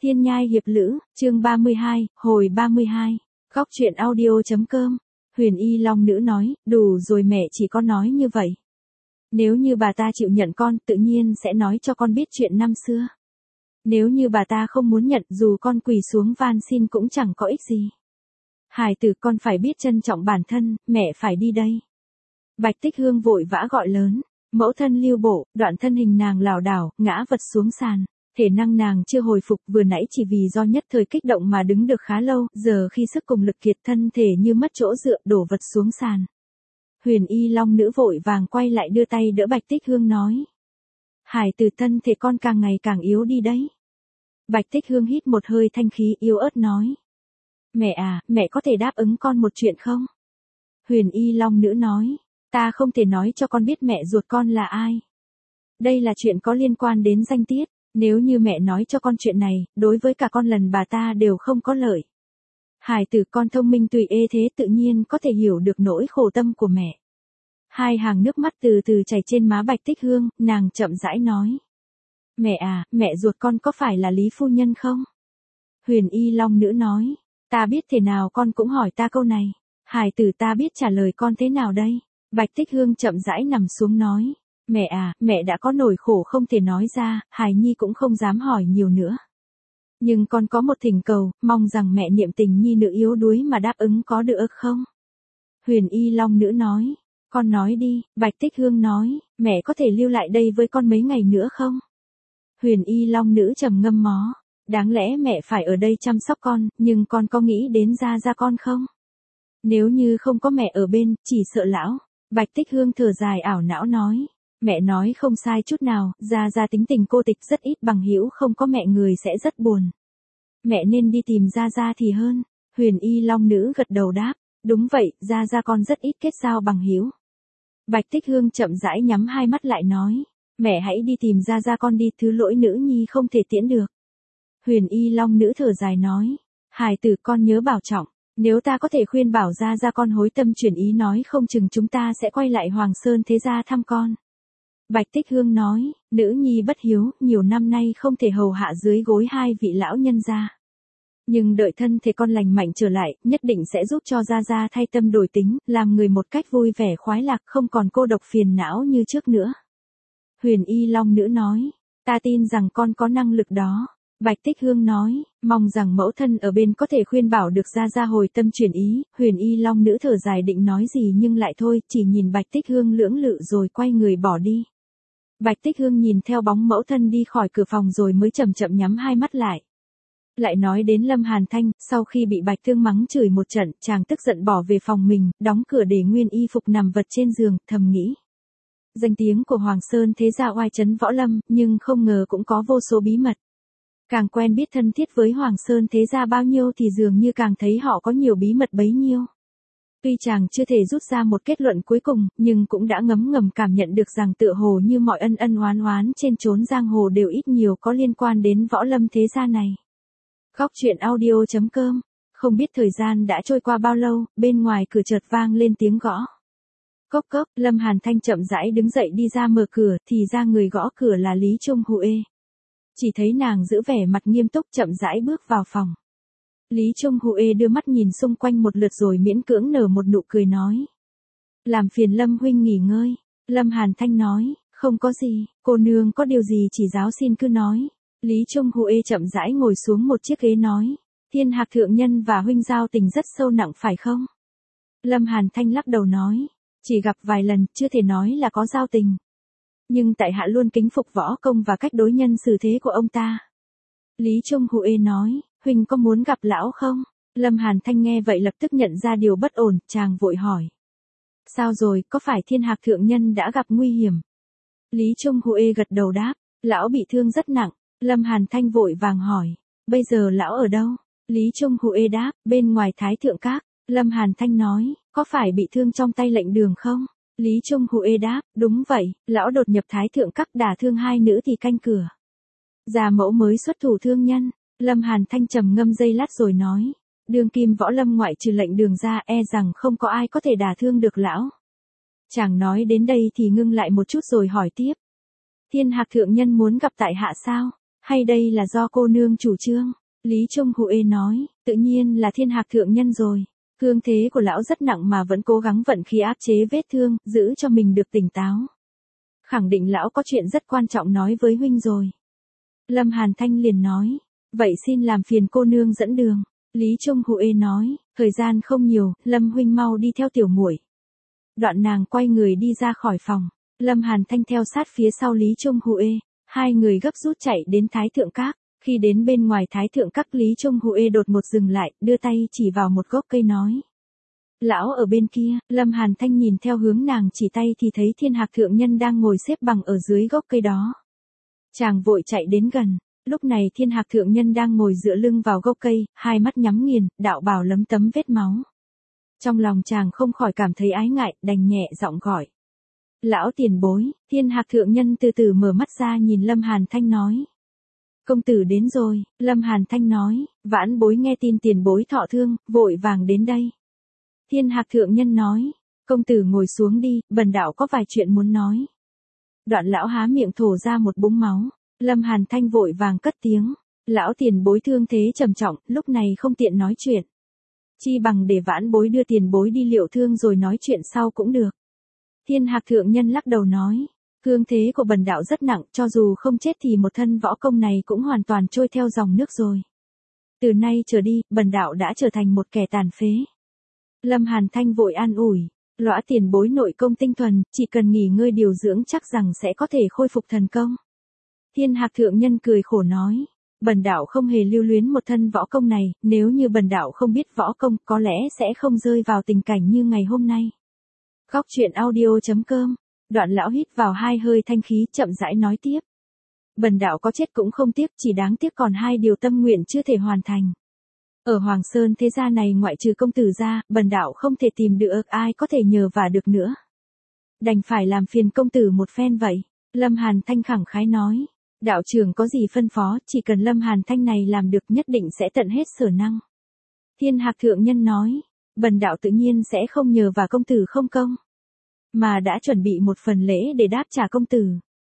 Thiên Nhai Hiệp Lữ, chương 32, hồi 32. Góc truyện audio.com. Huyền Y Long Nữ nói, đủ rồi mẹ chỉ có nói như vậy. Nếu như bà ta chịu nhận con, tự nhiên sẽ nói cho con biết chuyện năm xưa. Nếu như bà ta không muốn nhận, dù con quỳ xuống van xin cũng chẳng có ích gì. Hài tử, con phải biết trân trọng bản thân, mẹ phải đi đây. Bạch Tích Hương vội vã gọi lớn. Mẫu thân Lưu Bộ, đoạn thân hình nàng lảo đảo, ngã vật xuống sàn. Thể năng nàng chưa hồi phục, vừa nãy chỉ vì do nhất thời kích động mà đứng được khá lâu, giờ khi sức cùng lực kiệt thân thể như mất chỗ dựa, đổ vật xuống sàn. Huyền Y Long Nữ vội vàng quay lại đưa tay đỡ Bạch Tích Hương nói. Hải tử, thân thể con càng ngày càng yếu đi đấy. Bạch Tích Hương hít một hơi thanh khí, yếu ớt nói. Mẹ à, mẹ có thể đáp ứng con một chuyện không? Huyền Y Long Nữ nói. Ta không thể nói cho con biết mẹ ruột con là ai. Đây là chuyện có liên quan đến danh tiết. Nếu như mẹ nói cho con chuyện này, đối với cả con lần bà ta đều không có lợi. Hải tử, con thông minh tùy ê thế tự nhiên có thể hiểu được nỗi khổ tâm của mẹ. Hai hàng nước mắt từ từ chảy trên má Bạch Tích Hương, nàng chậm rãi nói. Mẹ à, mẹ ruột con có phải là Lý Phu Nhân không? Huyền Y Long Nữ nói. Ta biết thế nào con cũng hỏi ta câu này. Hải tử, ta biết trả lời con thế nào đây? Bạch Tích Hương chậm rãi nằm xuống nói. Mẹ à, mẹ đã có nỗi khổ không thể nói ra, Hải Nhi cũng không dám hỏi nhiều nữa. Nhưng con có một thỉnh cầu, mong rằng mẹ niệm tình nhi nữ yếu đuối mà đáp ứng có được không? Huyền Y Long Nữ nói. Con nói đi. Bạch Tích Hương nói. Mẹ có thể lưu lại đây với con mấy ngày nữa không? Huyền Y Long Nữ trầm ngâm mó. Đáng lẽ mẹ phải ở đây chăm sóc con, nhưng con có nghĩ đến gia con không? Nếu như không có mẹ ở bên, chỉ sợ lão. Bạch Tích Hương thở dài ảo não nói. Mẹ nói không sai chút nào, gia tính tình cô tịch rất ít bằng hữu, không có mẹ người sẽ rất buồn. Mẹ nên đi tìm gia thì hơn. Huyền Y Long Nữ gật đầu đáp. Đúng vậy, gia con rất ít kết giao bằng hữu. Bạch Tích Hương chậm rãi nhắm hai mắt lại nói. Mẹ hãy đi tìm gia con đi, thứ lỗi nữ nhi không thể tiễn được. Huyền Y Long Nữ thở dài nói. Hài tử, con nhớ bảo trọng. Nếu ta có thể khuyên bảo gia con hối tâm chuyển ý, nói không chừng chúng ta sẽ quay lại Hoàng Sơn thế gia thăm con. Bạch Tích Hương nói, nữ nhi bất hiếu, nhiều năm nay không thể hầu hạ dưới gối hai vị lão nhân gia. Nhưng đợi thân thể con lành mạnh trở lại, nhất định sẽ giúp cho gia thay tâm đổi tính, làm người một cách vui vẻ khoái lạc, không còn cô độc phiền não như trước nữa. Huyền Y Long Nữ nói, ta tin rằng con có năng lực đó. Bạch Tích Hương nói, mong rằng mẫu thân ở bên có thể khuyên bảo được gia hồi tâm chuyển ý. Huyền Y Long Nữ thở dài định nói gì nhưng lại thôi, chỉ nhìn Bạch Tích Hương lưỡng lự rồi quay người bỏ đi. Bạch Tích Hương nhìn theo bóng mẫu thân đi khỏi cửa phòng rồi mới chậm chậm nhắm hai mắt lại. Lại nói đến Lâm Hàn Thanh, sau khi bị Bạch Thương mắng chửi một trận, chàng tức giận bỏ về phòng mình, đóng cửa để nguyên y phục nằm vật trên giường, thầm nghĩ. Danh tiếng của Hoàng Sơn thế gia oai trấn võ lâm, nhưng không ngờ cũng có vô số bí mật. Càng quen biết thân thiết với Hoàng Sơn thế gia bao nhiêu thì dường như càng thấy họ có nhiều bí mật bấy nhiêu. Tuy chàng chưa thể rút ra một kết luận cuối cùng, nhưng cũng đã ngấm ngầm cảm nhận được rằng tựa hồ như mọi ân ân oán oán trên chốn giang hồ đều ít nhiều có liên quan đến võ lâm thế gia này. Góc truyện audio.com. Không biết thời gian đã trôi qua bao lâu, bên ngoài cửa chợt vang lên tiếng gõ. Cốc cốc, Lâm Hàn Thanh chậm rãi đứng dậy đi ra mở cửa, thì ra người gõ cửa là Lý Trung Huệ. Chỉ thấy nàng giữ vẻ mặt nghiêm túc chậm rãi bước vào phòng. Lý Trung Huệ đưa mắt nhìn xung quanh một lượt rồi miễn cưỡng nở một nụ cười nói. Làm phiền Lâm huynh nghỉ ngơi. Lâm Hàn Thanh nói, không có gì, cô nương có điều gì chỉ giáo xin cứ nói. Lý Trung Huệ chậm rãi ngồi xuống một chiếc ghế nói. Thiên Hạc thượng nhân và huynh giao tình rất sâu nặng phải không? Lâm Hàn Thanh lắc đầu nói. Chỉ gặp vài lần, chưa thể nói là có giao tình. Nhưng tại hạ luôn kính phục võ công và cách đối nhân xử thế của ông ta. Lý Trung Huệ nói. Huynh có muốn gặp lão không? Lâm Hàn Thanh nghe vậy lập tức nhận ra điều bất ổn, chàng vội hỏi. Sao rồi, có phải Thiên Hạc thượng nhân đã gặp nguy hiểm? Lý Trung Huệ gật đầu đáp. Lão bị thương rất nặng. Lâm Hàn Thanh vội vàng hỏi. Bây giờ lão ở đâu? Lý Trung Huệ đáp. Bên ngoài Thái Thượng Các. Lâm Hàn Thanh nói. Có phải bị thương trong tay lệnh đường không? Lý Trung Huệ đáp. Đúng vậy, lão đột nhập Thái Thượng Các đả thương hai nữ thì canh cửa. Gia mẫu mới xuất thủ thương nhân. Lâm Hàn Thanh trầm ngâm giây lát rồi nói. Đương kim võ lâm ngoại trừ lệnh đường ra rằng không có ai có thể đả thương được lão. Chàng nói đến đây thì ngưng lại một chút rồi hỏi tiếp. Thiên Hạc thượng nhân muốn gặp tại hạ sao? Hay đây là do cô nương chủ trương? Lý Trung Huệ nói, tự nhiên là Thiên Hạc thượng nhân rồi. Thương thế của lão rất nặng mà vẫn cố gắng vận khí áp chế vết thương, giữ cho mình được tỉnh táo. Khẳng định lão có chuyện rất quan trọng nói với huynh rồi. Lâm Hàn Thanh liền nói, vậy xin làm phiền cô nương dẫn đường. Lý Trung Huệ nói, thời gian không nhiều, Lâm huynh mau đi theo tiểu muội. Đoạn nàng quay người đi ra khỏi phòng, Lâm Hàn Thanh theo sát phía sau Lý Trung Huệ, hai người gấp rút chạy đến Thái Thượng Các. Khi đến bên ngoài Thái Thượng Các, Lý Trung Huệ đột ngột dừng lại, đưa tay chỉ vào một gốc cây nói. Lão ở bên kia, Lâm Hàn Thanh nhìn theo hướng nàng chỉ tay thì thấy Thiên Hạc thượng nhân đang ngồi xếp bằng ở dưới gốc cây đó. Chàng vội chạy đến gần, lúc này Thiên Hạc thượng nhân đang ngồi dựa lưng vào gốc cây, hai mắt nhắm nghiền, đạo bào lấm tấm vết máu. Trong lòng chàng không khỏi cảm thấy ái ngại, đành nhẹ giọng gọi. Lão tiền bối. Thiên Hạc thượng nhân từ từ mở mắt ra nhìn Lâm Hàn Thanh nói. Công tử đến rồi. Lâm Hàn Thanh nói, vãn bối nghe tin tiền bối thọ thương, vội vàng đến đây. Thiên Hạc thượng nhân nói, công tử ngồi xuống đi, bần đạo có vài chuyện muốn nói. Đoạn lão há miệng thổ ra một búng máu. Lâm Hàn Thanh vội vàng cất tiếng. Lão tiền bối thương thế trầm trọng, lúc này không tiện nói chuyện. Chi bằng để vãn bối đưa tiền bối đi liệu thương rồi nói chuyện sau cũng được. Thiên Hạc thượng nhân lắc đầu nói, thương thế của bần đạo rất nặng, cho dù không chết thì một thân võ công này cũng hoàn toàn trôi theo dòng nước rồi. Từ nay trở đi, bần đạo đã trở thành một kẻ tàn phế. Lâm Hàn Thanh vội an ủi, lõa tiền bối nội công tinh thuần, chỉ cần nghỉ ngơi điều dưỡng chắc rằng sẽ có thể khôi phục thần công. Thiên Hạc thượng nhân cười khổ nói, bần đạo không hề lưu luyến một thân võ công này, nếu như bần đạo không biết võ công, có lẽ sẽ không rơi vào tình cảnh như ngày hôm nay. Góc truyện audio.com. Đoạn lão hít vào hai hơi thanh khí, chậm rãi nói tiếp. Bần đạo có chết cũng không tiếc, chỉ đáng tiếc còn hai điều tâm nguyện chưa thể hoàn thành. Ở Hoàng Sơn thế gia này ngoại trừ công tử ra, bần đạo không thể tìm được ai có thể nhờ vả được nữa. Đành phải làm phiền công tử một phen vậy. Lâm Hàn Thanh khẳng khái nói. Đạo trưởng có gì phân phó, chỉ cần Lâm Hàn Thanh này làm được nhất định sẽ tận hết sở năng. Thiên Hạc thượng nhân nói. Bần đạo tự nhiên sẽ không nhờ vả công tử không công, mà đã chuẩn bị một phần lễ để đáp trả công tử.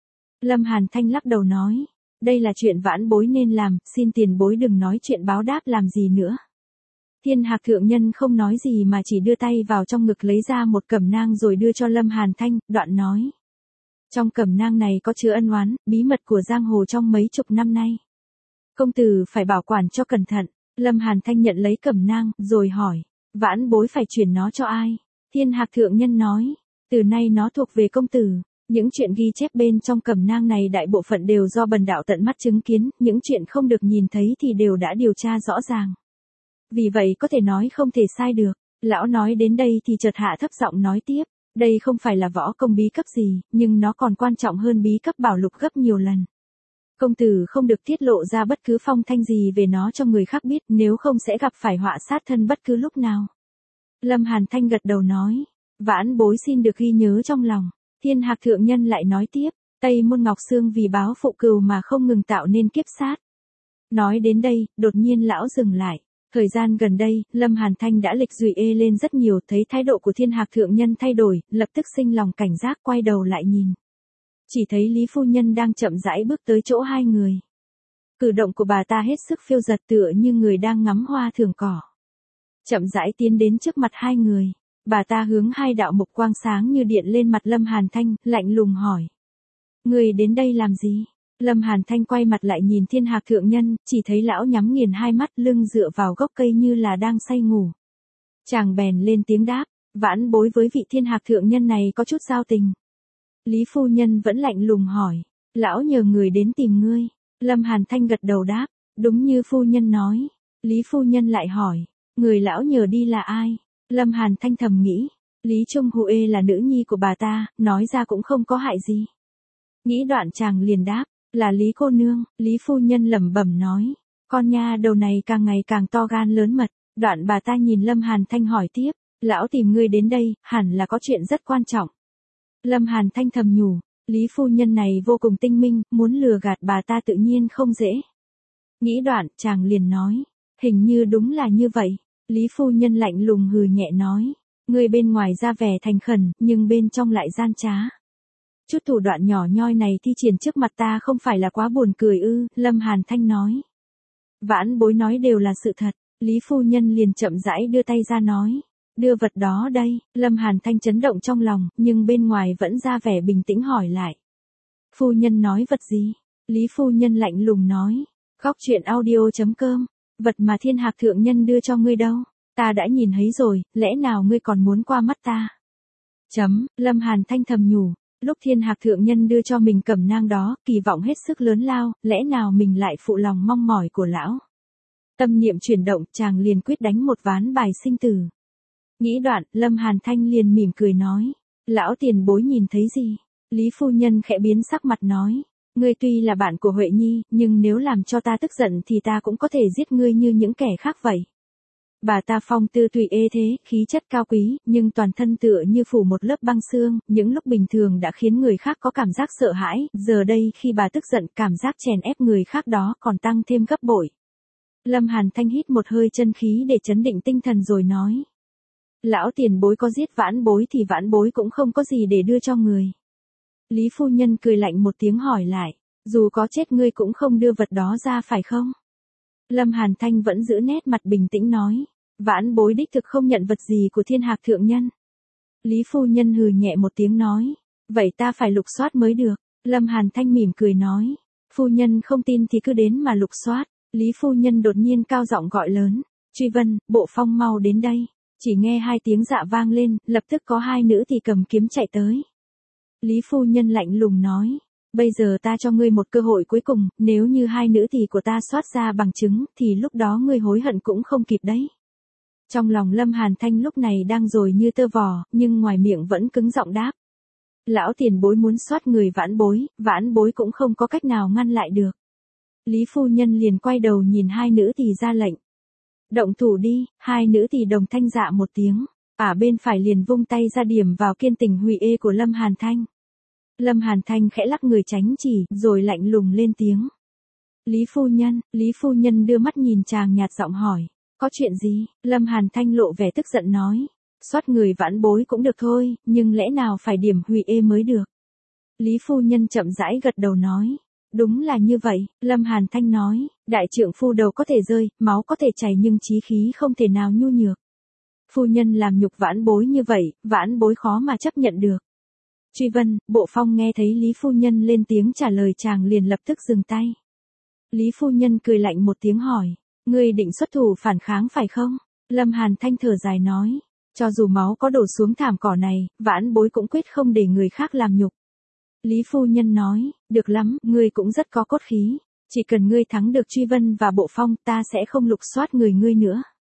Lâm Hàn Thanh lắc đầu nói, đây là chuyện vãn bối nên làm, xin tiền bối đừng nói chuyện báo đáp làm gì nữa. Thiên Hạc thượng nhân không nói gì mà chỉ đưa tay vào trong ngực lấy ra một cẩm nang rồi đưa cho Lâm Hàn Thanh, đoạn nói. Trong cẩm nang này có chứa ân oán, bí mật của giang hồ trong mấy chục năm nay. Công tử phải bảo quản cho cẩn thận. Lâm Hàn Thanh nhận lấy cẩm nang, rồi hỏi, vãn bối phải chuyển nó cho ai? Thiên Hạc thượng nhân nói, từ nay nó thuộc về công tử. Những chuyện ghi chép bên trong cẩm nang này đại bộ phận đều do bần đạo tận mắt chứng kiến, những chuyện không được nhìn thấy thì đều đã điều tra rõ ràng. Vì vậy có thể nói không thể sai được. Lão nói đến đây thì chợt hạ thấp giọng nói tiếp, đây không phải là võ công bí cấp gì, nhưng nó còn quan trọng hơn bí cấp bảo lục gấp nhiều lần. Công tử không được tiết lộ ra bất cứ phong thanh gì về nó cho người khác biết, nếu không sẽ gặp phải họa sát thân bất cứ lúc nào. Lâm Hàn Thanh gật đầu nói, vãn bối xin được ghi nhớ trong lòng. Thiên Hạc thượng nhân lại nói tiếp, Tây Môn Ngọc Sương vì báo phụ cừu mà không ngừng tạo nên kiếp sát. Nói đến đây, đột nhiên lão dừng lại. Thời gian gần đây, Lâm Hàn Thanh đã lịch dụy lên rất nhiều, thấy thái độ của Thiên Hạc thượng nhân thay đổi, lập tức sinh lòng cảnh giác quay đầu lại nhìn. Chỉ thấy Lý phu nhân đang chậm rãi bước tới chỗ hai người. Cử động của bà ta hết sức phiêu dật tựa như người đang ngắm hoa thưởng cỏ. Chậm rãi tiến đến trước mặt hai người. Bà ta hướng hai đạo mục quang sáng như điện lên mặt Lâm Hàn Thanh, lạnh lùng hỏi. Người đến đây làm gì? Lâm Hàn Thanh quay mặt lại nhìn Thiên Hạc thượng nhân, chỉ thấy lão nhắm nghiền hai mắt lưng dựa vào gốc cây như là đang say ngủ. Chàng bèn lên tiếng đáp, vãn bối với vị Thiên Hạc thượng nhân này có chút giao tình. Lý phu nhân vẫn lạnh lùng hỏi, lão nhờ người đến tìm ngươi. Lâm Hàn Thanh gật đầu đáp, đúng như phu nhân nói. Lý phu nhân lại hỏi, người lão nhờ đi là ai? Lâm Hàn Thanh thầm nghĩ, Lý Trung Huệ là nữ nhi của bà ta, nói ra cũng không có hại gì. Nghĩ đoạn chàng liền đáp, là Lý cô nương. Lý phu nhân lẩm bẩm nói, con nha đầu này càng ngày càng to gan lớn mật. Đoạn bà ta nhìn Lâm Hàn Thanh hỏi tiếp, lão tìm ngươi đến đây, hẳn là có chuyện rất quan trọng. Lâm Hàn Thanh thầm nhủ, Lý phu nhân này vô cùng tinh minh, muốn lừa gạt bà ta tự nhiên không dễ. Nghĩ đoạn, chàng liền nói, hình như đúng là như vậy. Lý phu nhân lạnh lùng hừ nhẹ nói, ngươi bên ngoài ra vẻ thành khẩn, nhưng bên trong lại gian trá. Chút thủ đoạn nhỏ nhoi này thi triển trước mặt ta không phải là quá buồn cười ư, Lâm Hàn Thanh nói. Vãn Bối nói đều là sự thật, Lý phu nhân liền chậm rãi đưa tay ra nói. Đưa vật đó đây, Lâm Hàn Thanh chấn động trong lòng, nhưng bên ngoài vẫn ra vẻ bình tĩnh hỏi lại. Phu nhân nói vật gì? Lý phu nhân lạnh lùng nói. Góc truyện audio.com, vật mà Thiên Hạc thượng nhân đưa cho ngươi đâu? Ta đã nhìn thấy rồi, lẽ nào ngươi còn muốn qua mắt ta? Lâm Hàn Thanh thầm nhủ, lúc Thiên Hạc thượng nhân đưa cho mình cẩm nang đó, kỳ vọng hết sức lớn lao, lẽ nào mình lại phụ lòng mong mỏi của lão? Tâm niệm chuyển động, chàng liền quyết đánh một ván bài sinh tử. Nghĩ đoạn, Lâm Hàn Thanh liền mỉm cười nói, lão tiền bối nhìn thấy gì? Lý phu nhân khẽ biến sắc mặt nói, ngươi tuy là bạn của Huệ Nhi, nhưng nếu làm cho ta tức giận thì ta cũng có thể giết ngươi như những kẻ khác vậy. Bà ta phong tư tùy ê thế, khí chất cao quý, nhưng toàn thân tựa như phủ một lớp băng xương, những lúc bình thường đã khiến người khác có cảm giác sợ hãi, giờ đây khi bà tức giận cảm giác chèn ép người khác đó còn tăng thêm gấp bội. Lâm Hàn Thanh hít một hơi chân khí để trấn định tinh thần rồi nói. Lão tiền bối có giết Vãn Bối thì Vãn Bối cũng không có gì để đưa cho người. Lý phu nhân cười lạnh một tiếng hỏi lại, dù có chết ngươi cũng không đưa vật đó ra phải không? Lâm Hàn Thanh vẫn giữ nét mặt bình tĩnh nói, Vãn Bối đích thực không nhận vật gì của Thiên Hạc thượng nhân. Lý phu nhân hừ nhẹ một tiếng nói, vậy ta phải lục soát mới được. Lâm Hàn Thanh mỉm cười nói, phu nhân không tin thì cứ đến mà lục soát. Lý phu nhân đột nhiên cao giọng gọi lớn, Truy Vân, Bộ Phong mau đến đây. Chỉ nghe hai tiếng dạ vang lên, lập tức có hai nữ thì cầm kiếm chạy tới. Lý phu nhân lạnh lùng nói, bây giờ ta cho ngươi một cơ hội cuối cùng, nếu như hai nữ thì của ta soát ra bằng chứng, thì lúc đó ngươi hối hận cũng không kịp đấy. Trong lòng Lâm Hàn Thanh lúc này đang rồi như tơ vò, nhưng ngoài miệng vẫn cứng giọng đáp. Lão tiền bối muốn soát người Vãn Bối cũng không có cách nào ngăn lại được. Lý phu nhân liền quay đầu nhìn hai nữ thì ra lệnh. Động thủ đi, hai nữ thì đồng thanh dạ một tiếng. Bên phải liền vung tay ra điểm vào kiên tình hủy ê của Lâm Hàn Thanh. Lâm Hàn Thanh khẽ lắc người tránh chỉ, rồi lạnh lùng lên tiếng. Lý phu nhân đưa mắt nhìn chàng nhạt giọng hỏi, có chuyện gì? Lâm Hàn Thanh lộ vẻ tức giận nói, soát người Vãn Bối cũng được thôi, nhưng lẽ nào phải điểm hủy ê mới được? Lý phu nhân chậm rãi gật đầu nói, đúng là như vậy. Lâm Hàn Thanh nói, đại trượng phu đầu có thể rơi, máu có thể chảy nhưng chí khí không thể nào nhu nhược. Phu nhân làm nhục Vãn Bối như vậy, Vãn Bối khó mà chấp nhận được. Truy Vân, Bộ Phong nghe thấy Lý phu nhân lên tiếng trả lời chàng liền lập tức dừng tay. Lý phu nhân cười lạnh một tiếng hỏi, ngươi định xuất thủ phản kháng phải không? Lâm Hàn Thanh thở dài nói, cho dù máu có đổ xuống thảm cỏ này, Vãn Bối cũng quyết không để người khác làm nhục. Lý phu nhân nói, được lắm, ngươi cũng rất có cốt khí. Chỉ cần ngươi thắng được Truy Vân và Bộ Phong, ta sẽ không lục soát người ngươi nữa.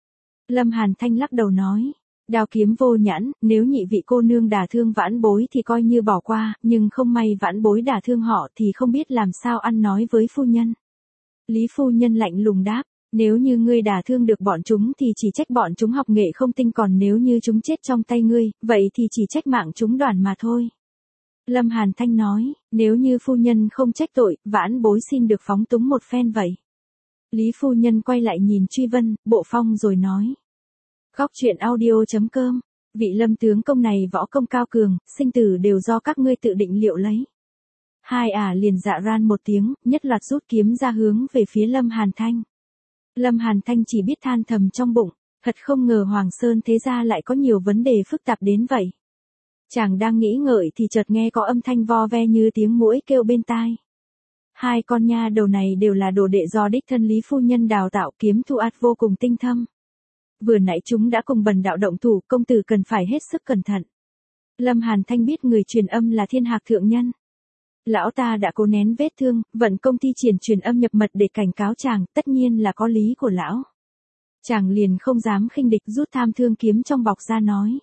Lâm Hàn Thanh lắc đầu nói, đao kiếm vô nhãn, nếu nhị vị cô nương đả thương Vãn Bối thì coi như bỏ qua, nhưng không may Vãn Bối đả thương họ thì không biết làm sao ăn nói với phu nhân. Lý phu nhân lạnh lùng đáp, nếu như ngươi đả thương được bọn chúng thì chỉ trách bọn chúng học nghệ không tinh, còn nếu như chúng chết trong tay ngươi, vậy thì chỉ trách mạng chúng đoàn mà thôi. Lâm Hàn Thanh nói, nếu như phu nhân không trách tội, Vãn Bối xin được phóng túng một phen vậy. Lý phu nhân quay lại nhìn Truy Vân, Bộ Phong rồi nói. Góc truyện audio.com, vị Lâm tướng công này võ công cao cường, sinh tử đều do các ngươi tự định liệu lấy. Hai liền dạ ran một tiếng, nhất loạt rút kiếm ra hướng về phía Lâm Hàn Thanh. Lâm Hàn Thanh chỉ biết than thầm trong bụng, thật không ngờ Hoàng Sơn thế gia lại có nhiều vấn đề phức tạp đến vậy. Chàng đang nghĩ ngợi thì chợt nghe có âm thanh vo ve như tiếng muỗi kêu bên tai. Hai con nha đầu này đều là đồ đệ do đích thân Lý phu nhân đào tạo, kiếm thủ át vô cùng tinh thâm. Vừa nãy chúng đã cùng bần đạo động thủ, công tử cần phải hết sức cẩn thận. Lâm Hàn Thanh biết người truyền âm là Thiên Hạc thượng nhân. Lão ta đã cố nén vết thương, vận công thi triển truyền âm nhập mật để cảnh cáo chàng, tất nhiên là có lý của lão. Chàng liền không dám khinh địch, rút tham thương kiếm trong bọc ra nói.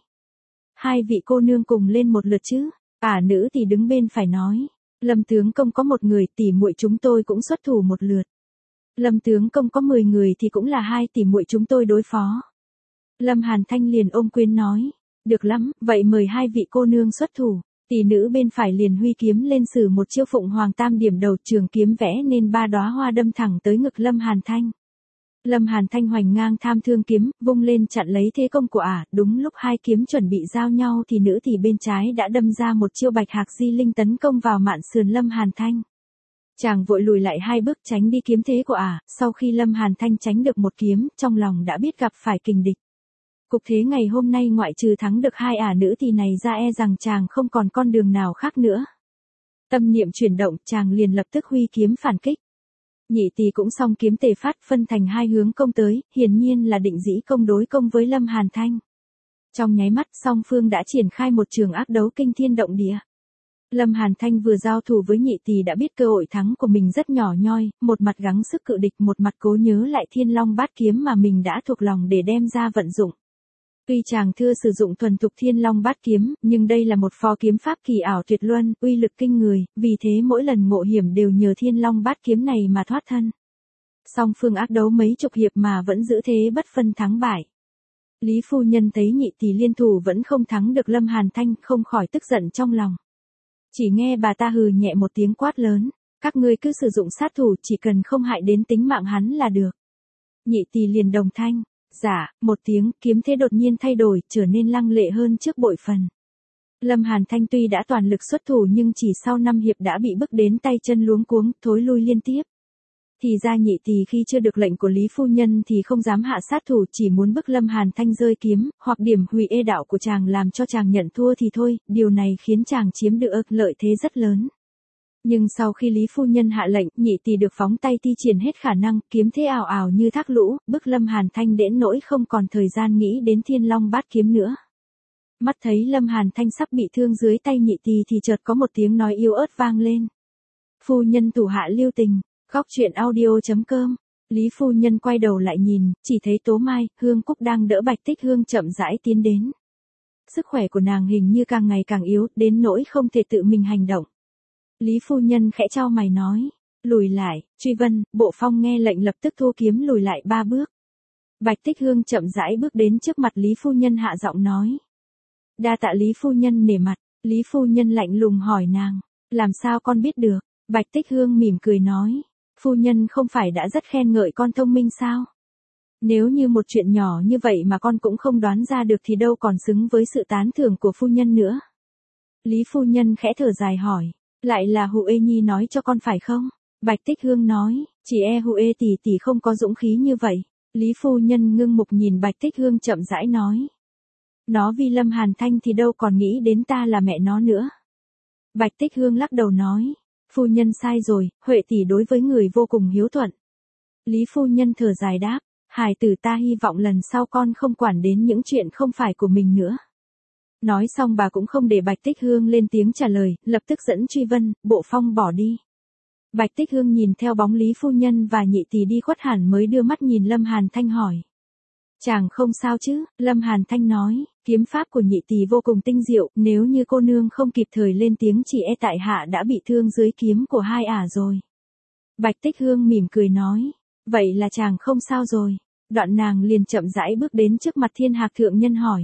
Hai vị cô nương cùng lên một lượt chứ? Nữ thì đứng bên phải nói. Lâm tướng công có một người, tỷ muội chúng tôi cũng xuất thủ một lượt. Lâm tướng công có 10 người thì cũng là hai tỷ muội chúng tôi đối phó. Lâm Hàn Thanh liền ôm quyền nói. Được lắm, vậy mời hai vị cô nương xuất thủ. Tỷ nữ bên phải liền huy kiếm lên sử một chiêu Phụng Hoàng Tam điểm đầu, trường kiếm vẽ nên 3 đóa hoa đâm thẳng tới ngực Lâm Hàn Thanh. Lâm Hàn Thanh hoành ngang tham thương kiếm, vung lên chặn lấy thế công của ả, đúng lúc hai kiếm chuẩn bị giao nhau thì nữ tỷ bên trái đã đâm ra một chiêu bạch hạc di linh tấn công vào mạn sườn Lâm Hàn Thanh. Chàng vội lùi lại hai bước tránh đi kiếm thế của ả, sau khi Lâm Hàn Thanh tránh được một kiếm, trong lòng đã biết gặp phải kình địch. Cục thế ngày hôm nay ngoại trừ thắng được hai ả nữ tỷ này ra e rằng chàng không còn con đường nào khác nữa. Tâm niệm chuyển động, chàng liền lập tức huy kiếm phản kích. Nhị tỷ cũng song kiếm tề phát phân thành hai hướng công tới, hiển nhiên là định dĩ công đối công với Lâm Hàn Thanh. Trong nháy mắt song phương đã triển khai một trường ác đấu kinh thiên động địa. Lâm Hàn Thanh vừa giao thủ với nhị tỷ đã biết cơ hội thắng của mình rất nhỏ nhoi, một mặt gắng sức cự địch một mặt cố nhớ lại Thiên Long Bát Kiếm mà mình đã thuộc lòng để đem ra vận dụng. Tuy chàng thưa sử dụng thuần thục Thiên Long Bát Kiếm, nhưng đây là một phó kiếm pháp kỳ ảo tuyệt luân, uy lực kinh người, vì thế mỗi lần ngộ hiểm đều nhờ Thiên Long Bát Kiếm này mà thoát thân. Song phương ác đấu mấy chục hiệp mà vẫn giữ thế bất phân thắng bại. Lý phu nhân thấy nhị tỷ liên thủ vẫn không thắng được Lâm Hàn Thanh, không khỏi tức giận trong lòng. Chỉ nghe bà ta hừ nhẹ một tiếng quát lớn, các ngươi cứ sử dụng sát thủ chỉ cần không hại đến tính mạng hắn là được. Nhị tỷ liền đồng thanh. Dạ, một tiếng, kiếm thế đột nhiên thay đổi, trở nên lăng lệ hơn trước bội phần. Lâm Hàn Thanh tuy đã toàn lực xuất thủ nhưng chỉ sau 5 hiệp đã bị bức đến tay chân luống cuống, thối lui liên tiếp. Thì ra nhị tỷ khi chưa được lệnh của Lý phu nhân thì không dám hạ sát thủ, chỉ muốn bức Lâm Hàn Thanh rơi kiếm, hoặc điểm hủy ê đạo của chàng làm cho chàng nhận thua thì thôi, điều này khiến chàng chiếm được lợi thế rất lớn. Nhưng sau khi Lý phu nhân hạ lệnh, nhị tỷ được phóng tay thi triển hết khả năng, kiếm thế ảo ảo như thác lũ, bức Lâm Hàn Thanh đến nỗi không còn thời gian nghĩ đến Thiên Long Bát Kiếm nữa. Mắt thấy Lâm Hàn Thanh sắp bị thương dưới tay nhị tỷ thì chợt có một tiếng nói yếu ớt vang lên. Phu nhân thủ hạ lưu tình, góc truyện audio.com. Lý phu nhân quay đầu lại nhìn, chỉ thấy Tố Mai, Hương Cúc đang đỡ Bạch Tích Hương chậm rãi tiến đến. Sức khỏe của nàng hình như càng ngày càng yếu, đến nỗi không thể tự mình hành động. Lý phu nhân khẽ chau mày nói, lùi lại, Truy Vân, Bộ Phong nghe lệnh lập tức thu kiếm lùi lại 3 bước. Bạch Tích Hương chậm rãi bước đến trước mặt Lý phu nhân hạ giọng nói. Đa tạ Lý phu nhân nể mặt, Lý phu nhân lạnh lùng hỏi nàng, làm sao con biết được? Bạch Tích Hương mỉm cười nói, phu nhân không phải đã rất khen ngợi con thông minh sao? Nếu như một chuyện nhỏ như vậy mà con cũng không đoán ra được thì đâu còn xứng với sự tán thưởng của phu nhân nữa. Lý phu nhân khẽ thở dài hỏi. Lại là Huệ Nhi nói cho con phải không? Bạch Tích Hương nói, chỉ e Huệ tỷ tỷ không có dũng khí như vậy. Lý phu nhân ngưng mục nhìn Bạch Tích Hương chậm rãi nói. Nó vì Lâm Hàn Thanh thì đâu còn nghĩ đến ta là mẹ nó nữa. Bạch Tích Hương lắc đầu nói, phu nhân sai rồi, Huệ tỷ đối với người vô cùng hiếu thuận. Lý phu nhân thở dài đáp, hài tử ta hy vọng lần sau con không quản đến những chuyện không phải của mình nữa. Nói xong bà cũng không để Bạch Tích Hương lên tiếng trả lời, lập tức dẫn Truy Vân, Bộ Phong bỏ đi. Bạch Tích Hương nhìn theo bóng Lý phu nhân và nhị tỷ đi khuất hẳn mới đưa mắt nhìn Lâm Hàn Thanh hỏi. Chàng không sao chứ? Lâm Hàn Thanh nói, kiếm pháp của nhị tỷ vô cùng tinh diệu, nếu như cô nương không kịp thời lên tiếng chỉ e tại hạ đã bị thương dưới kiếm của hai ả rồi. Bạch Tích Hương mỉm cười nói, vậy là chàng không sao rồi. Đoạn nàng liền chậm rãi bước đến trước mặt Thiên Hạc thượng nhân hỏi.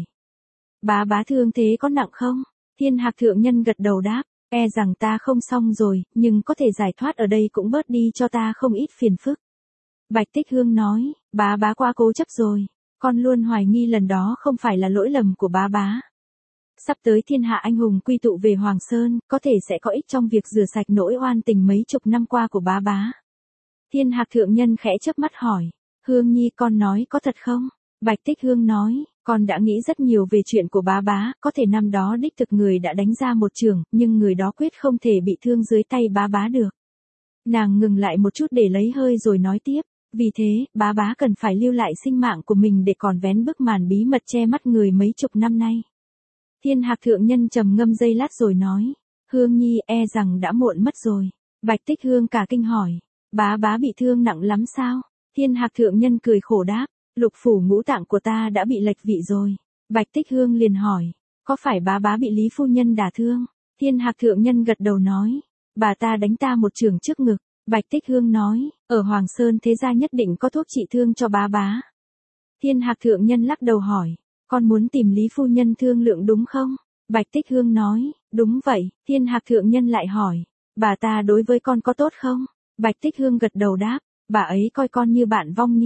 Bá thương thế có nặng không? Thiên Hạc thượng nhân gật đầu đáp, e rằng ta không xong rồi, nhưng có thể giải thoát ở đây cũng bớt đi cho ta không ít phiền phức. Bạch Tích Hương nói, bá quá cố chấp rồi, con luôn hoài nghi lần đó không phải là lỗi lầm của bá. Sắp tới thiên hạ anh hùng quy tụ về Hoàng Sơn, có thể sẽ có ích trong việc rửa sạch nỗi oan tình mấy chục năm qua của bá. Thiên Hạc thượng nhân khẽ chớp mắt hỏi, Hương Nhi con nói có thật không? Bạch Tích Hương nói, con đã nghĩ rất nhiều về chuyện của bá, có thể năm đó đích thực người đã đánh ra một trường, nhưng người đó quyết không thể bị thương dưới tay bá được. Nàng ngừng lại một chút để lấy hơi rồi nói tiếp, vì thế, bá cần phải lưu lại sinh mạng của mình để còn vén bức màn bí mật che mắt người mấy chục năm nay. Thiên Hạc thượng nhân trầm ngâm giây lát rồi nói, Hương Nhi e rằng đã muộn mất rồi. Bạch Tích Hương cả kinh hỏi, bá bị thương nặng lắm sao? Thiên Hạc thượng nhân cười khổ đáp, lục phủ ngũ tạng của ta đã bị lệch vị rồi. Bạch Tích Hương liền hỏi, có phải bá bị Lý phu nhân đả thương? Thiên Hạc thượng nhân gật đầu nói, bà ta đánh ta một chưởng trước ngực. Bạch Tích Hương nói, ở Hoàng Sơn thế gia nhất định có thuốc trị thương cho bá. Thiên Hạc thượng nhân lắc đầu hỏi, con muốn tìm Lý phu nhân thương lượng đúng không? Bạch Tích Hương nói, đúng vậy. Thiên Hạc thượng nhân lại hỏi, bà ta đối với con có tốt không? Bạch Tích Hương gật đầu đáp, bà ấy coi con như bạn vong niên.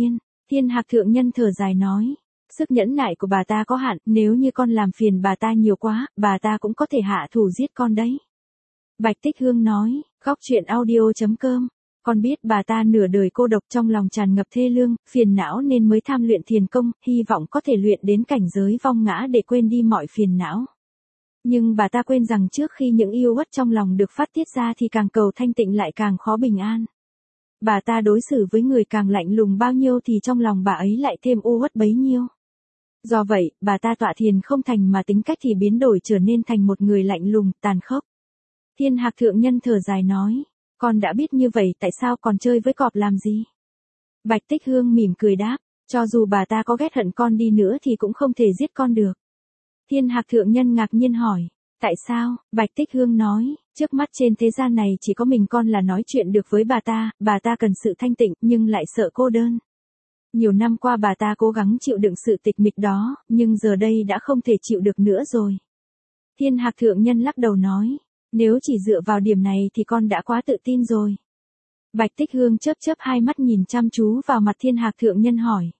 Thiên Hạc thượng nhân thở dài nói. Sức nhẫn nại của bà ta có hạn, nếu như con làm phiền bà ta nhiều quá, bà ta cũng có thể hạ thủ giết con đấy. Bạch Tích Hương nói, góc chuyện audio.com. Con biết bà ta nửa đời cô độc trong lòng tràn ngập thê lương, phiền não nên mới tham luyện thiền công, hy vọng có thể luyện đến cảnh giới vong ngã để quên đi mọi phiền não. Nhưng bà ta quên rằng trước khi những yêu uất trong lòng được phát tiết ra thì càng cầu thanh tịnh lại càng khó bình an. Bà ta đối xử với người càng lạnh lùng bao nhiêu thì trong lòng bà ấy lại thêm u uất bấy nhiêu. Do vậy, bà ta tọa thiền không thành mà tính cách thì biến đổi trở nên thành một người lạnh lùng, tàn khốc. Thiên Hạc thượng nhân thở dài nói, con đã biết như vậy tại sao còn chơi với cọp làm gì? Bạch Tích Hương mỉm cười đáp, cho dù bà ta có ghét hận con đi nữa thì cũng không thể giết con được. Thiên Hạc thượng nhân ngạc nhiên hỏi, tại sao? Bạch Tích Hương nói, trước mắt trên thế gian này chỉ có mình con là nói chuyện được với bà ta cần sự thanh tịnh nhưng lại sợ cô đơn. Nhiều năm qua bà ta cố gắng chịu đựng sự tịch mịch đó, nhưng giờ đây đã không thể chịu được nữa rồi. Thiên Hạc thượng nhân lắc đầu nói, nếu chỉ dựa vào điểm này thì con đã quá tự tin rồi. Bạch Tích Hương chớp chớp hai mắt nhìn chăm chú vào mặt Thiên Hạc thượng nhân hỏi.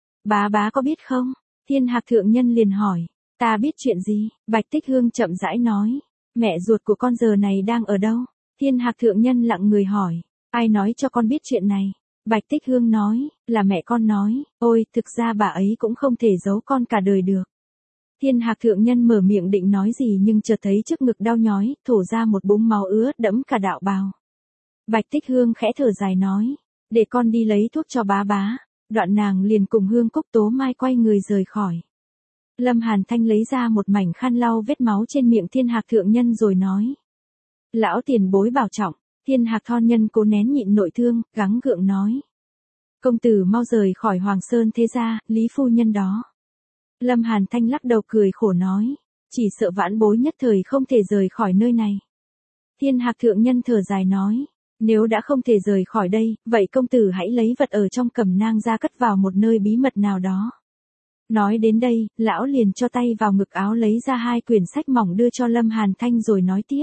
Bá có biết không? Thiên Hạc thượng nhân liền hỏi, ta biết chuyện gì? Bạch Tích Hương chậm rãi nói, mẹ ruột của con giờ này đang ở đâu? Thiên Hạc thượng nhân lặng người hỏi, ai nói cho con biết chuyện này? Bạch Tích Hương nói, là mẹ con nói, ôi, thực ra bà ấy cũng không thể giấu con cả đời được. Thiên Hạc thượng nhân mở miệng định nói gì nhưng chợt thấy trước ngực đau nhói, thổ ra một búng máu ứa đẫm cả đạo bào. Bạch Tích Hương khẽ thở dài nói, để con đi lấy thuốc cho bá. Đoạn nàng liền cùng Hương Cúc Tố Mai quay người rời khỏi. Lâm Hàn Thanh lấy ra một mảnh khăn lau vết máu trên miệng Thiên Hạc thượng nhân rồi nói. Lão tiền bối bảo trọng. Thiên Hạc thon nhân cố nén nhịn nội thương, gắng gượng nói. Công tử mau rời khỏi Hoàng Sơn thế gia, Lý phu nhân đó. Lâm Hàn Thanh lắc đầu cười khổ nói. Chỉ sợ vãn bối nhất thời không thể rời khỏi nơi này. Thiên Hạc thượng nhân thở dài nói. Nếu đã không thể rời khỏi đây, vậy công tử hãy lấy vật ở trong cẩm nang ra cất vào một nơi bí mật nào đó. Nói đến đây, lão liền cho tay vào ngực áo lấy ra 2 quyển sách mỏng đưa cho Lâm Hàn Thanh rồi nói tiếp.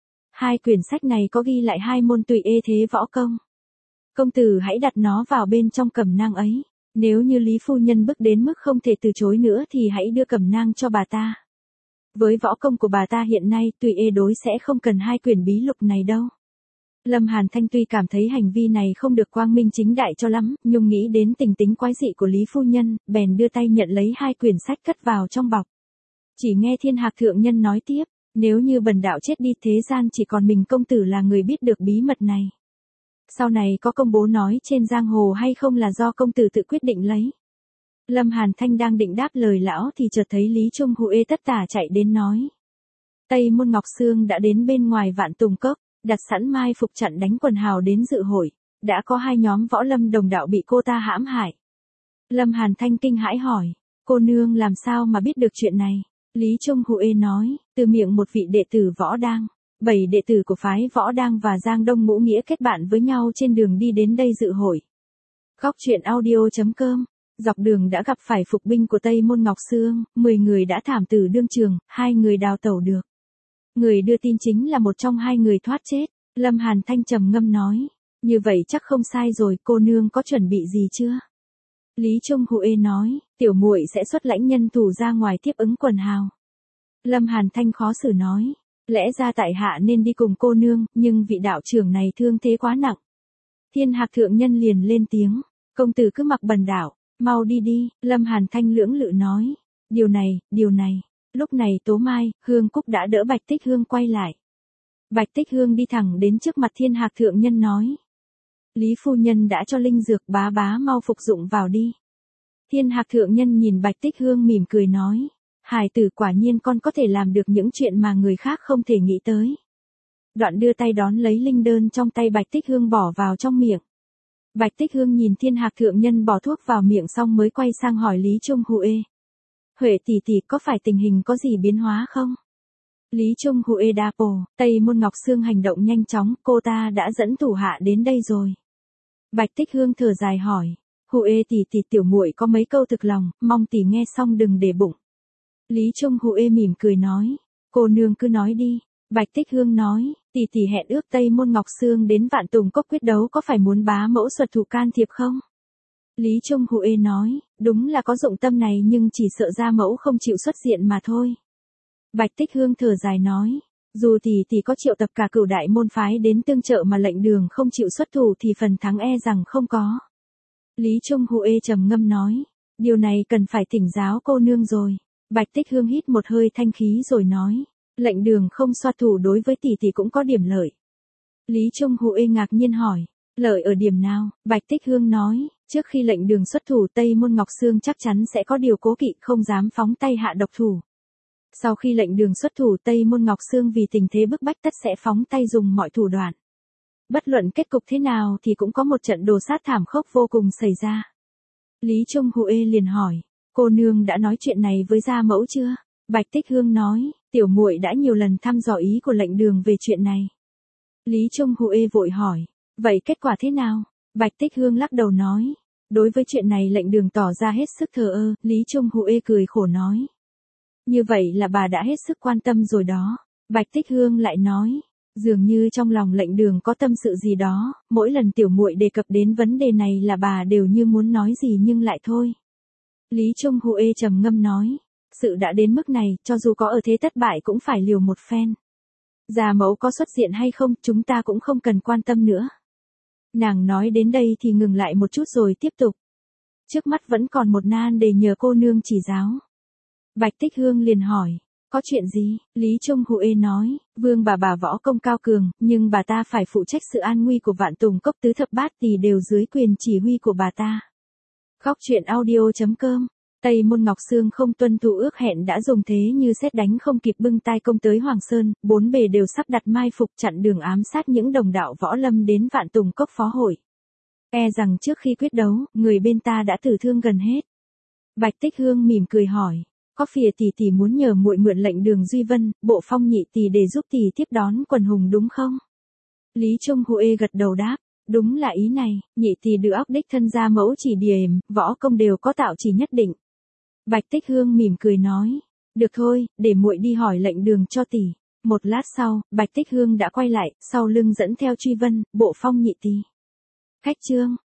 2 quyển sách này có ghi lại 2 môn tùy ê thế võ công. Công tử hãy đặt nó vào bên trong cẩm nang ấy. Nếu như Lý phu nhân bức đến mức không thể từ chối nữa thì hãy đưa cẩm nang cho bà ta. Với võ công của bà ta hiện nay tùy ê đối sẽ không cần 2 quyển bí lục này đâu. Lâm Hàn Thanh tuy cảm thấy hành vi này không được quang minh chính đại cho lắm, nhưng nghĩ đến tình tính quái dị của Lý phu nhân, bèn đưa tay nhận lấy 2 quyển sách cất vào trong bọc. Chỉ nghe Thiên Hạc thượng nhân nói tiếp, nếu như bần đạo chết đi thế gian chỉ còn mình công tử là người biết được bí mật này. Sau này có công bố nói trên giang hồ hay không là do công tử tự quyết định lấy. Lâm Hàn Thanh đang định đáp lời lão thì chợt thấy Lý Trung Huệ tất tả chạy đến nói. Tây Môn Ngọc Sương đã đến bên ngoài Vạn Tùng Cốc, đặt sẵn mai phục chặn đánh quần hào đến dự hội, đã có 2 nhóm võ lâm đồng đạo bị cô ta hãm hại. Lâm Hàn Thanh kinh hãi hỏi, cô nương làm sao mà biết được chuyện này? Lý Trung Huệ nói, từ miệng một vị đệ tử võ đang, 7 đệ tử của phái võ đang và Giang Đông Ngũ Nghĩa kết bạn với nhau trên đường đi đến đây dự hội. Góc chuyện audio.com. Dọc đường đã gặp phải phục binh của Tây Môn Ngọc Sương, 10 người đã thảm tử đương trường, 2 người đào tẩu được. Người đưa tin chính là một trong 2 người thoát chết. Lâm Hàn Thanh trầm ngâm nói, như vậy chắc không sai rồi, cô nương có chuẩn bị gì chưa? Lý Trung Huệ nói, tiểu muội sẽ xuất lãnh nhân thủ ra ngoài tiếp ứng quần hào. Lâm Hàn Thanh khó xử nói, lẽ ra tại hạ nên đi cùng cô nương, nhưng vị đạo trưởng này thương thế quá nặng. Thiên Hạc thượng nhân liền lên tiếng, công tử cứ mặc bần đạo, mau đi đi. Lâm Hàn Thanh lưỡng lự nói, điều này. Lúc này Tố Mai, Hương Cúc đã đỡ Bạch Tích Hương quay lại. Bạch Tích Hương đi thẳng đến trước mặt Thiên Hạc thượng nhân nói. Lý phu nhân đã cho linh dược, bá mau phục dụng vào đi. Thiên Hạc thượng nhân nhìn Bạch Tích Hương mỉm cười nói. Hài tử quả nhiên con có thể làm được những chuyện mà người khác không thể nghĩ tới. Đoạn đưa tay đón lấy linh đơn trong tay Bạch Tích Hương bỏ vào trong miệng. Bạch Tích Hương nhìn Thiên Hạc thượng nhân bỏ thuốc vào miệng xong mới quay sang hỏi Lý Trung Huệ. Huệ tỷ tỷ có phải tình hình có gì biến hóa không? Lý Trung Huệ đáp ồ, Tây Môn Ngọc Sương hành động nhanh chóng, cô ta đã dẫn thủ hạ đến đây rồi. Bạch Tích Hương thở dài hỏi, Huệ tỷ tỷ tiểu muội có mấy câu thực lòng, mong tỷ nghe xong đừng để bụng. Lý Trung Huệ mỉm cười nói, cô nương cứ nói đi. Bạch Tích Hương nói, tỷ tỷ hẹn ước Tây Môn Ngọc Sương đến Vạn Tùng Cốc quyết đấu có phải muốn bá mẫu xuất thủ can thiệp không? Lý Trung Huệ nói, đúng là có dụng tâm này nhưng chỉ sợ gia mẫu không chịu xuất diện mà thôi. Bạch Tích Hương thở dài nói, dù tỷ có triệu tập cả cửu đại môn phái đến tương trợ mà lệnh đường không chịu xuất thủ thì phần thắng e rằng không có. Lý Trung Huệ trầm ngâm nói, điều này cần phải thỉnh giáo cô nương rồi. Bạch Tích Hương hít một hơi thanh khí rồi nói, lệnh đường không xoa thủ đối với tỷ cũng có điểm lợi. Lý Trung Huệ ngạc nhiên hỏi, lợi ở điểm nào? Bạch Tích Hương nói, trước khi lệnh đường xuất thủ Tây Môn Ngọc Sương chắc chắn sẽ có điều cố kỵ không dám phóng tay hạ độc thủ. Sau khi lệnh đường xuất thủ Tây Môn Ngọc Sương vì tình thế bức bách tất sẽ phóng tay dùng mọi thủ đoạn. Bất luận kết cục thế nào thì cũng có một trận đồ sát thảm khốc vô cùng xảy ra. Lý Trung Huệ liền hỏi, cô nương đã nói chuyện này với gia mẫu chưa? Bạch Tích Hương nói, tiểu muội đã nhiều lần thăm dò ý của lệnh đường về chuyện này. Lý Trung Huệ vội hỏi, vậy kết quả thế nào? Bạch Tích Hương lắc đầu nói, đối với chuyện này lệnh đường tỏ ra hết sức thờ ơ. Lý Trung Huệ cười khổ nói, như vậy là bà đã hết sức quan tâm rồi đó. Bạch Tích Hương lại nói, dường như trong lòng lệnh đường có tâm sự gì đó, mỗi lần tiểu muội đề cập đến vấn đề này là bà đều như muốn nói gì nhưng lại thôi. Lý Trung Huệ trầm ngâm nói, sự đã đến mức này, cho dù có ở thế thất bại cũng phải liều một phen. Gia mẫu có xuất diện hay không, chúng ta cũng không cần quan tâm nữa. Nàng nói đến đây thì ngừng lại một chút rồi tiếp tục. Trước mắt vẫn còn một nan để nhờ cô nương chỉ giáo. Bạch Tích Hương liền hỏi, có chuyện gì? Lý Trung Huệ nói, vương bà võ công cao cường, nhưng bà ta phải phụ trách sự an nguy của Vạn Tùng Cốc tứ thập bát tỷ đều dưới quyền chỉ huy của bà ta. Khóc chuyện audio.com. Tây Môn Ngọc Sương không tuân thủ ước hẹn đã dùng thế như sét đánh không kịp bưng tai công tới Hoàng Sơn, bốn bề đều sắp đặt mai phục chặn đường ám sát những đồng đạo võ lâm đến Vạn Tùng Cốc phó hội. E rằng trước khi quyết đấu, người bên ta đã tử thương gần hết. Bạch Tích Hương mỉm cười hỏi, có phìa tỷ muốn nhờ muội mượn lệnh đường Duy Vân, Bộ Phong nhị tỷ để giúp tỷ tiếp đón quần hùng đúng không? Lý Trung Huệ gật đầu đáp, đúng là ý này, nhị tỷ được óc đích thân gia mẫu chỉ điểm, võ công đều có tạo chỉ nhất định. Bạch Tích Hương mỉm cười nói, được thôi, để muội đi hỏi lệnh đường cho tỷ. Một lát sau, Bạch Tích Hương đã quay lại, sau lưng dẫn theo Truy Vân, Bộ Phong nhị tỷ. Khách trương.